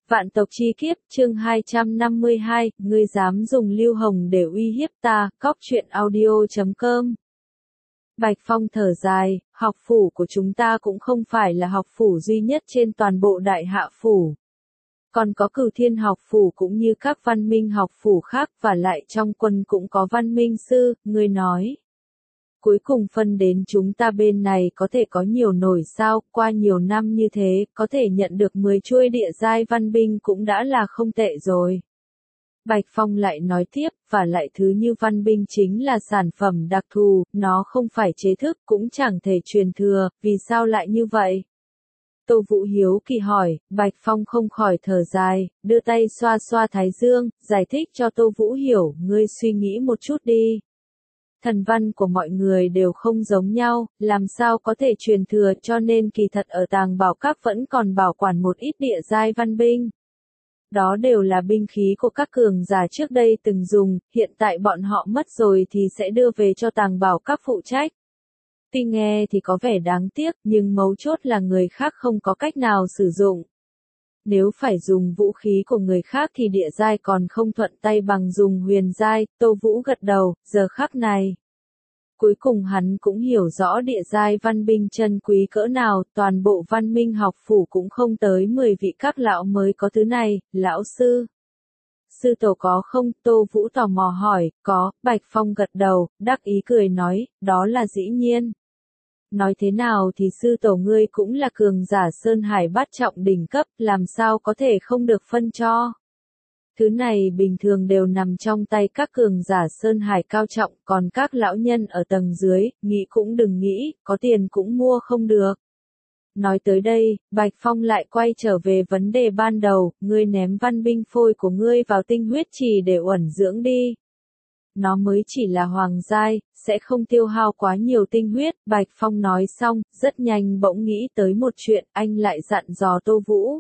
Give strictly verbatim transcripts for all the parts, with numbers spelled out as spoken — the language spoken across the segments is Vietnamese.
Vạn tộc chi kiếp, chương hai trăm năm mươi hai, ngươi dám dùng Lưu Hồng để uy hiếp ta, cóc truyện audio chấm com. Bạch Phong thở dài, học phủ của chúng ta cũng không phải là học phủ duy nhất trên toàn bộ Đại Hạ phủ. Còn có Cửu Thiên học phủ cũng như các văn minh học phủ khác, và lại trong quân cũng có văn minh sư, ngươi nói. Cuối cùng phân đến chúng ta bên này có thể có nhiều nổi sao, qua nhiều năm như thế, có thể nhận được mười chuôi địa giai văn binh cũng đã là không tệ rồi. Bạch Phong lại nói tiếp, và lại thứ như văn binh chính là sản phẩm đặc thù, nó không phải chế thức, cũng chẳng thể truyền thừa, vì sao lại như vậy? Tô Vũ hiếu kỳ hỏi, Bạch Phong không khỏi thở dài, đưa tay xoa xoa thái dương, giải thích cho Tô Vũ hiểu, ngươi suy nghĩ một chút đi. Thần văn của mọi người đều không giống nhau, làm sao có thể truyền thừa, cho nên kỳ thật ở tàng bảo các vẫn còn bảo quản một ít địa giai văn binh. Đó đều là binh khí của các cường giả trước đây từng dùng, hiện tại bọn họ mất rồi thì sẽ đưa về cho tàng bảo các phụ trách. Tuy nghe thì có vẻ đáng tiếc, nhưng mấu chốt là người khác không có cách nào sử dụng. Nếu phải dùng vũ khí của người khác thì địa giai còn không thuận tay bằng dùng huyền giai, Tô Vũ gật đầu, giờ khắc này. Cuối cùng hắn cũng hiểu rõ địa giai văn binh chân quý cỡ nào, toàn bộ văn minh học phủ cũng không tới mười vị các lão mới có thứ này, lão sư. Sư tổ có không? Tô Vũ tò mò hỏi, có, Bạch Phong gật đầu, đắc ý cười nói, đó là dĩ nhiên. Nói thế nào thì sư tổ ngươi cũng là cường giả Sơn Hải bát trọng đỉnh cấp, làm sao có thể không được phân cho. Thứ này bình thường đều nằm trong tay các cường giả Sơn Hải cao trọng, còn các lão nhân ở tầng dưới, nghĩ cũng đừng nghĩ, có tiền cũng mua không được. Nói tới đây, Bạch Phong lại quay trở về vấn đề ban đầu, ngươi ném văn binh phôi của ngươi vào tinh huyết trì để uẩn dưỡng đi. Nó mới chỉ là hoàng giai, sẽ không tiêu hao quá nhiều tinh huyết, Bạch Phong nói xong, rất nhanh bỗng nghĩ tới một chuyện, anh lại dặn dò Tô Vũ.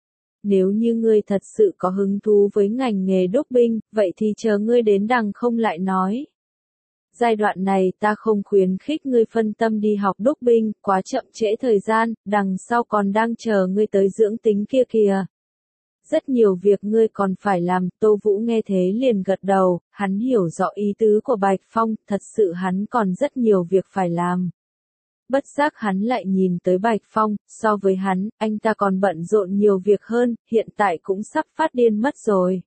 Nếu như ngươi thật sự có hứng thú với ngành nghề đúc binh, vậy thì chờ ngươi đến đằng không lại nói. Giai đoạn này ta không khuyến khích ngươi phân tâm đi học đúc binh, quá chậm trễ thời gian, đằng sau còn đang chờ ngươi tới dưỡng tính kia kìa. Rất nhiều việc ngươi còn phải làm, Tô Vũ nghe thế liền gật đầu, hắn hiểu rõ ý tứ của Bạch Phong, thật sự hắn còn rất nhiều việc phải làm. Bất giác hắn lại nhìn tới Bạch Phong, so với hắn, anh ta còn bận rộn nhiều việc hơn, hiện tại cũng sắp phát điên mất rồi.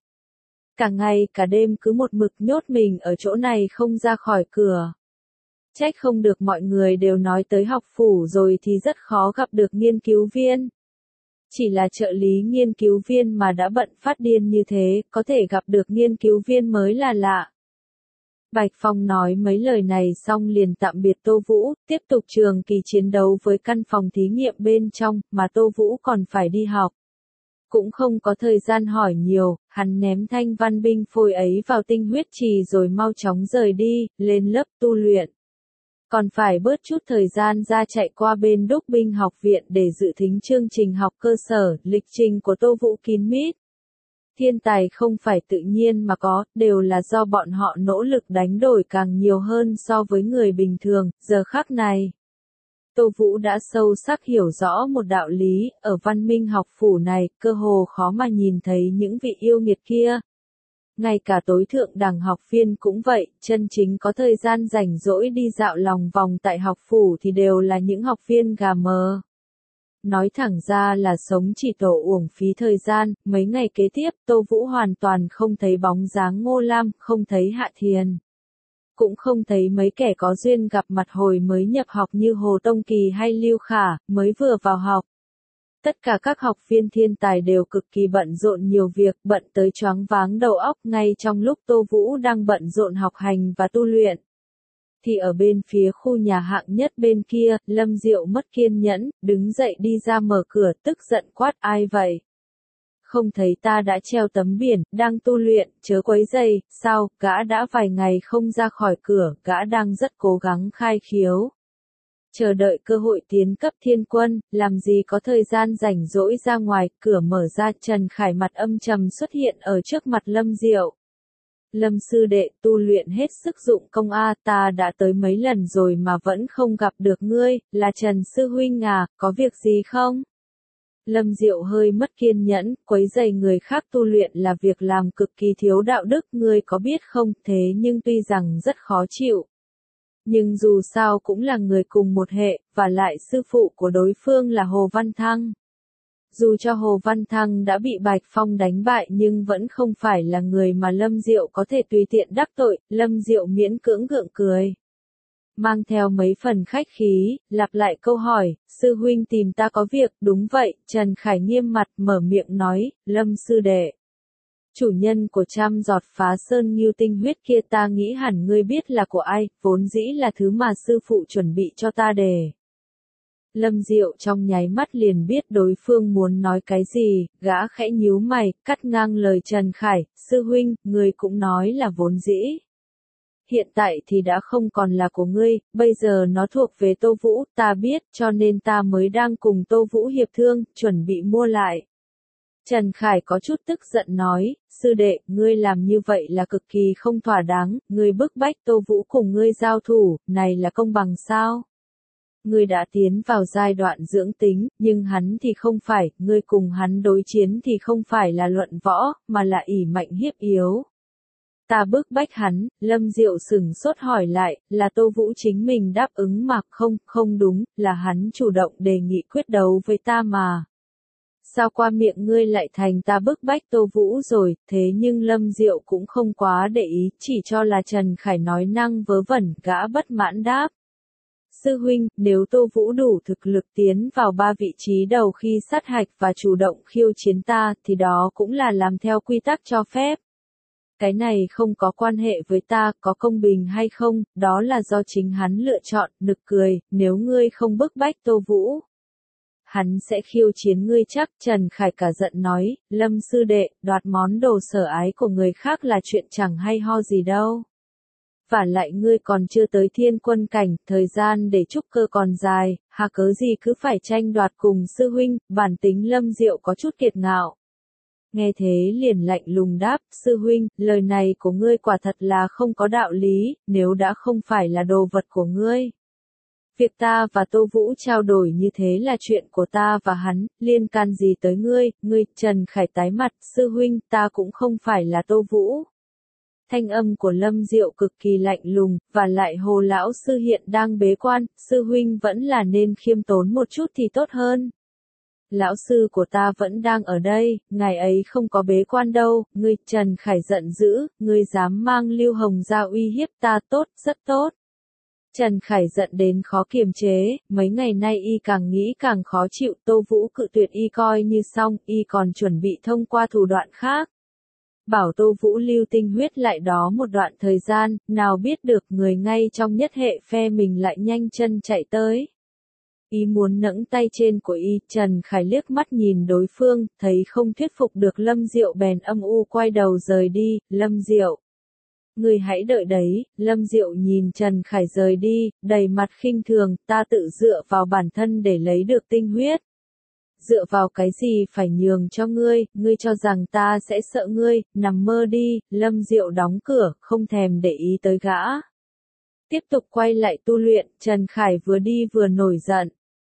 Cả ngày cả đêm cứ một mực nhốt mình ở chỗ này không ra khỏi cửa. Trách không được mọi người đều nói tới học phủ rồi thì rất khó gặp được nghiên cứu viên. Chỉ là trợ lý nghiên cứu viên mà đã bận phát điên như thế, có thể gặp được nghiên cứu viên mới là lạ. Bạch Phong nói mấy lời này xong liền tạm biệt Tô Vũ, tiếp tục trường kỳ chiến đấu với căn phòng thí nghiệm bên trong, mà Tô Vũ còn phải đi học. Cũng không có thời gian hỏi nhiều, hắn ném thanh văn binh phôi ấy vào tinh huyết trì rồi mau chóng rời đi, lên lớp tu luyện. Còn phải bớt chút thời gian ra chạy qua bên đúc binh học viện để dự thính chương trình học cơ sở, lịch trình của Tô Vũ kín mít. Thiên tài không phải tự nhiên mà có, đều là do bọn họ nỗ lực đánh đổi càng nhiều hơn so với người bình thường, giờ khắc này. Tô Vũ đã sâu sắc hiểu rõ một đạo lý, ở văn minh học phủ này, cơ hồ khó mà nhìn thấy những vị yêu nghiệt kia. Ngay cả tối thượng đẳng học viên cũng vậy, chân chính có thời gian rảnh rỗi đi dạo lòng vòng tại học phủ thì đều là những học viên gà mờ. Nói thẳng ra là sống chỉ tổ uổng phí thời gian, mấy ngày kế tiếp Tô Vũ hoàn toàn không thấy bóng dáng Ngô Lam, không thấy Hạ Thiền. Cũng không thấy mấy kẻ có duyên gặp mặt hồi mới nhập học như Hồ Tông Kỳ hay Lưu Khả, mới vừa vào học. Tất cả các học viên thiên tài đều cực kỳ bận rộn nhiều việc, bận tới choáng váng đầu óc ngay trong lúc Tô Vũ đang bận rộn học hành và tu luyện. Thì ở bên phía khu nhà hạng nhất bên kia, Lâm Diệu mất kiên nhẫn, đứng dậy đi ra mở cửa tức giận quát ai vậy? Không thấy ta đã treo tấm biển, đang tu luyện, chớ quấy rầy, sao, gã đã vài ngày không ra khỏi cửa, gã đang rất cố gắng khai khiếu. Chờ đợi cơ hội tiến cấp thiên quân, làm gì có thời gian rảnh rỗi ra ngoài, cửa mở ra Trần Khải mặt âm trầm xuất hiện ở trước mặt Lâm Diệu. Lâm sư đệ tu luyện hết sức dụng công a, ta đã tới mấy lần rồi mà vẫn không gặp được ngươi, là Trần sư huynh à, có việc gì không? Lâm Diệu hơi mất kiên nhẫn, quấy rầy người khác tu luyện là việc làm cực kỳ thiếu đạo đức, ngươi có biết không, thế nhưng tuy rằng rất khó chịu. Nhưng dù sao cũng là người cùng một hệ, và lại sư phụ của đối phương là Hồ Văn Thăng. Dù cho Hồ Văn Thăng đã bị Bạch Phong đánh bại nhưng vẫn không phải là người mà Lâm Diệu có thể tùy tiện đắc tội, Lâm Diệu miễn cưỡng gượng cười. Mang theo mấy phần khách khí, lặp lại câu hỏi, sư huynh tìm ta có việc, đúng vậy, Trần Khải nghiêm mặt mở miệng nói, Lâm sư đệ. Chủ nhân của trăm giọt phá sơn nghiêu tinh huyết kia ta nghĩ hẳn ngươi biết là của ai, vốn dĩ là thứ mà sư phụ chuẩn bị cho ta đề. Lâm Diệu trong nháy mắt liền biết đối phương muốn nói cái gì, gã khẽ nhíu mày, cắt ngang lời Trần Khải, sư huynh, ngươi cũng nói là vốn dĩ. Hiện tại thì đã không còn là của ngươi, bây giờ nó thuộc về Tô Vũ, ta biết, cho nên ta mới đang cùng Tô Vũ hiệp thương, chuẩn bị mua lại. Trần Khải có chút tức giận nói, sư đệ, ngươi làm như vậy là cực kỳ không thỏa đáng, ngươi bức bách Tô Vũ cùng ngươi giao thủ, này là công bằng sao? Ngươi đã tiến vào giai đoạn dưỡng tính, nhưng hắn thì không phải, ngươi cùng hắn đối chiến thì không phải là luận võ, mà là ỷ mạnh hiếp yếu. Ta bức bách hắn, Lâm Diệu sửng sốt hỏi lại, là Tô Vũ chính mình đáp ứng mà không, không đúng, là hắn chủ động đề nghị quyết đấu với ta mà. Sao qua miệng ngươi lại thành ta bức bách Tô Vũ rồi, thế nhưng Lâm Diệu cũng không quá để ý, chỉ cho là Trần Khải nói năng vớ vẩn, gã bất mãn đáp. Sư huynh, nếu Tô Vũ đủ thực lực tiến vào ba vị trí đầu khi sát hạch và chủ động khiêu chiến ta, thì đó cũng là làm theo quy tắc cho phép. Cái này không có quan hệ với ta, có công bình hay không, đó là do chính hắn lựa chọn, nực cười, nếu ngươi không bức bách Tô Vũ. Hắn sẽ khiêu chiến ngươi chắc, Trần Khải cả giận nói, Lâm sư đệ, đoạt món đồ sở ái của người khác là chuyện chẳng hay ho gì đâu. Và lại ngươi còn chưa tới thiên quân cảnh, thời gian để trúc cơ còn dài, hà cớ gì cứ phải tranh đoạt cùng sư huynh, bản tính Lâm Diệu có chút kiệt ngạo. Nghe thế liền lạnh lùng đáp, sư huynh, lời này của ngươi quả thật là không có đạo lý, nếu đã không phải là đồ vật của ngươi. Việc ta và Tô Vũ trao đổi như thế là chuyện của ta và hắn, liên can gì tới ngươi, ngươi, Trần Khải tái mặt, sư huynh, ta cũng không phải là Tô Vũ. Thanh âm của Lâm Diệu cực kỳ lạnh lùng, và lại Hồ lão sư hiện đang bế quan, sư huynh vẫn là nên khiêm tốn một chút thì tốt hơn. Lão sư của ta vẫn đang ở đây, ngài ấy không có bế quan đâu, ngươi, Trần Khải giận dữ, ngươi dám mang Lưu Hồng ra uy hiếp ta, tốt, rất tốt. Trần Khải giận đến khó kiềm chế, mấy ngày nay y càng nghĩ càng khó chịu, Tô Vũ cự tuyệt y coi như xong, y còn chuẩn bị thông qua thủ đoạn khác. Bảo Tô Vũ lưu tinh huyết lại đó một đoạn thời gian, nào biết được người ngay trong nhất hệ phe mình lại nhanh chân chạy tới. Y muốn nẫng tay trên của y, Trần Khải liếc mắt nhìn đối phương, thấy không thuyết phục được Lâm Diệu bèn âm u quay đầu rời đi, Lâm Diệu. Người hãy đợi đấy, Lâm Diệu nhìn Trần Khải rời đi, đầy mặt khinh thường, ta tự dựa vào bản thân để lấy được tinh huyết. Dựa vào cái gì phải nhường cho ngươi, ngươi cho rằng ta sẽ sợ ngươi, nằm mơ đi, Lâm Diệu đóng cửa, không thèm để ý tới gã. Tiếp tục quay lại tu luyện, Trần Khải vừa đi vừa nổi giận.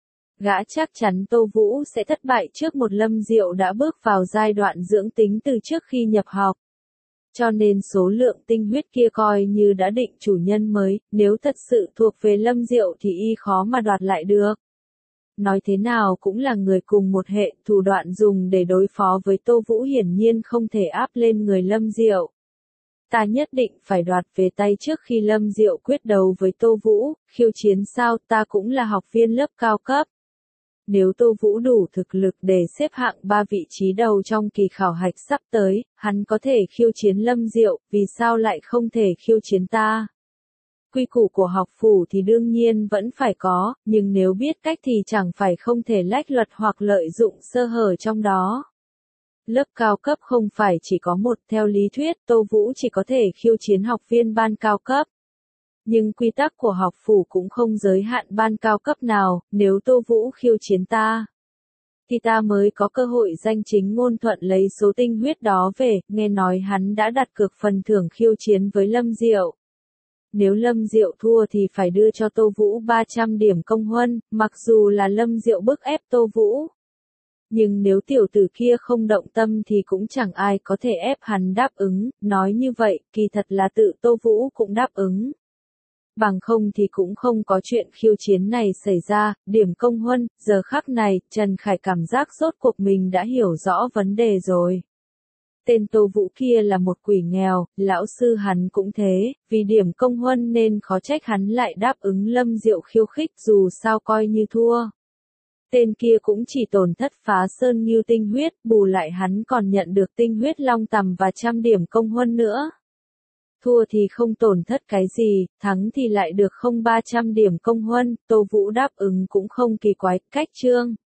Gã chắc chắn Tô Vũ sẽ thất bại trước một Lâm Diệu đã bước vào giai đoạn dưỡng tính từ trước khi nhập học. Cho nên số lượng tinh huyết kia coi như đã định chủ nhân mới, nếu thật sự thuộc về Lâm Diệu thì y khó mà đoạt lại được. Nói thế nào cũng là người cùng một hệ, thủ đoạn dùng để đối phó với Tô Vũ hiển nhiên không thể áp lên người Lâm Diệu. Ta nhất định phải đoạt về tay trước khi Lâm Diệu quyết đấu với Tô Vũ, khiêu chiến sao, ta cũng là học viên lớp cao cấp. Nếu Tô Vũ đủ thực lực để xếp hạng ba vị trí đầu trong kỳ khảo hạch sắp tới, hắn có thể khiêu chiến Lâm Diệu, vì sao lại không thể khiêu chiến ta? Quy củ của học phủ thì đương nhiên vẫn phải có, nhưng nếu biết cách thì chẳng phải không thể lách luật hoặc lợi dụng sơ hở trong đó. Lớp cao cấp không phải chỉ có một, theo lý thuyết Tô Vũ chỉ có thể khiêu chiến học viên ban cao cấp. Nhưng quy tắc của học phủ cũng không giới hạn ban cao cấp nào, nếu Tô Vũ khiêu chiến ta, thì ta mới có cơ hội danh chính ngôn thuận lấy số tinh huyết đó về, nghe nói hắn đã đặt cược phần thưởng khiêu chiến với Lâm Diệu. Nếu Lâm Diệu thua thì phải đưa cho Tô Vũ ba trăm điểm công huân, mặc dù là Lâm Diệu bức ép Tô Vũ. Nhưng nếu tiểu tử kia không động tâm thì cũng chẳng ai có thể ép hắn đáp ứng, nói như vậy, kỳ thật là tự Tô Vũ cũng đáp ứng. Bằng không thì cũng không có chuyện khiêu chiến này xảy ra, điểm công huân, giờ khắc này, Trần Khải cảm giác rốt cuộc mình đã hiểu rõ vấn đề rồi. Tên Tô Vũ kia là một quỷ nghèo, lão sư hắn cũng thế, vì điểm công huân nên khó trách hắn lại đáp ứng Lâm Diệu khiêu khích dù sao coi như thua. Tên kia cũng chỉ tổn thất Phá Sơn Ngưu tinh huyết, bù lại hắn còn nhận được tinh huyết long tằm và trăm điểm công huân nữa. Thua thì không tổn thất cái gì, thắng thì lại được không ba trăm điểm công huân, Tô Vũ đáp ứng cũng không kỳ quái, cách chương.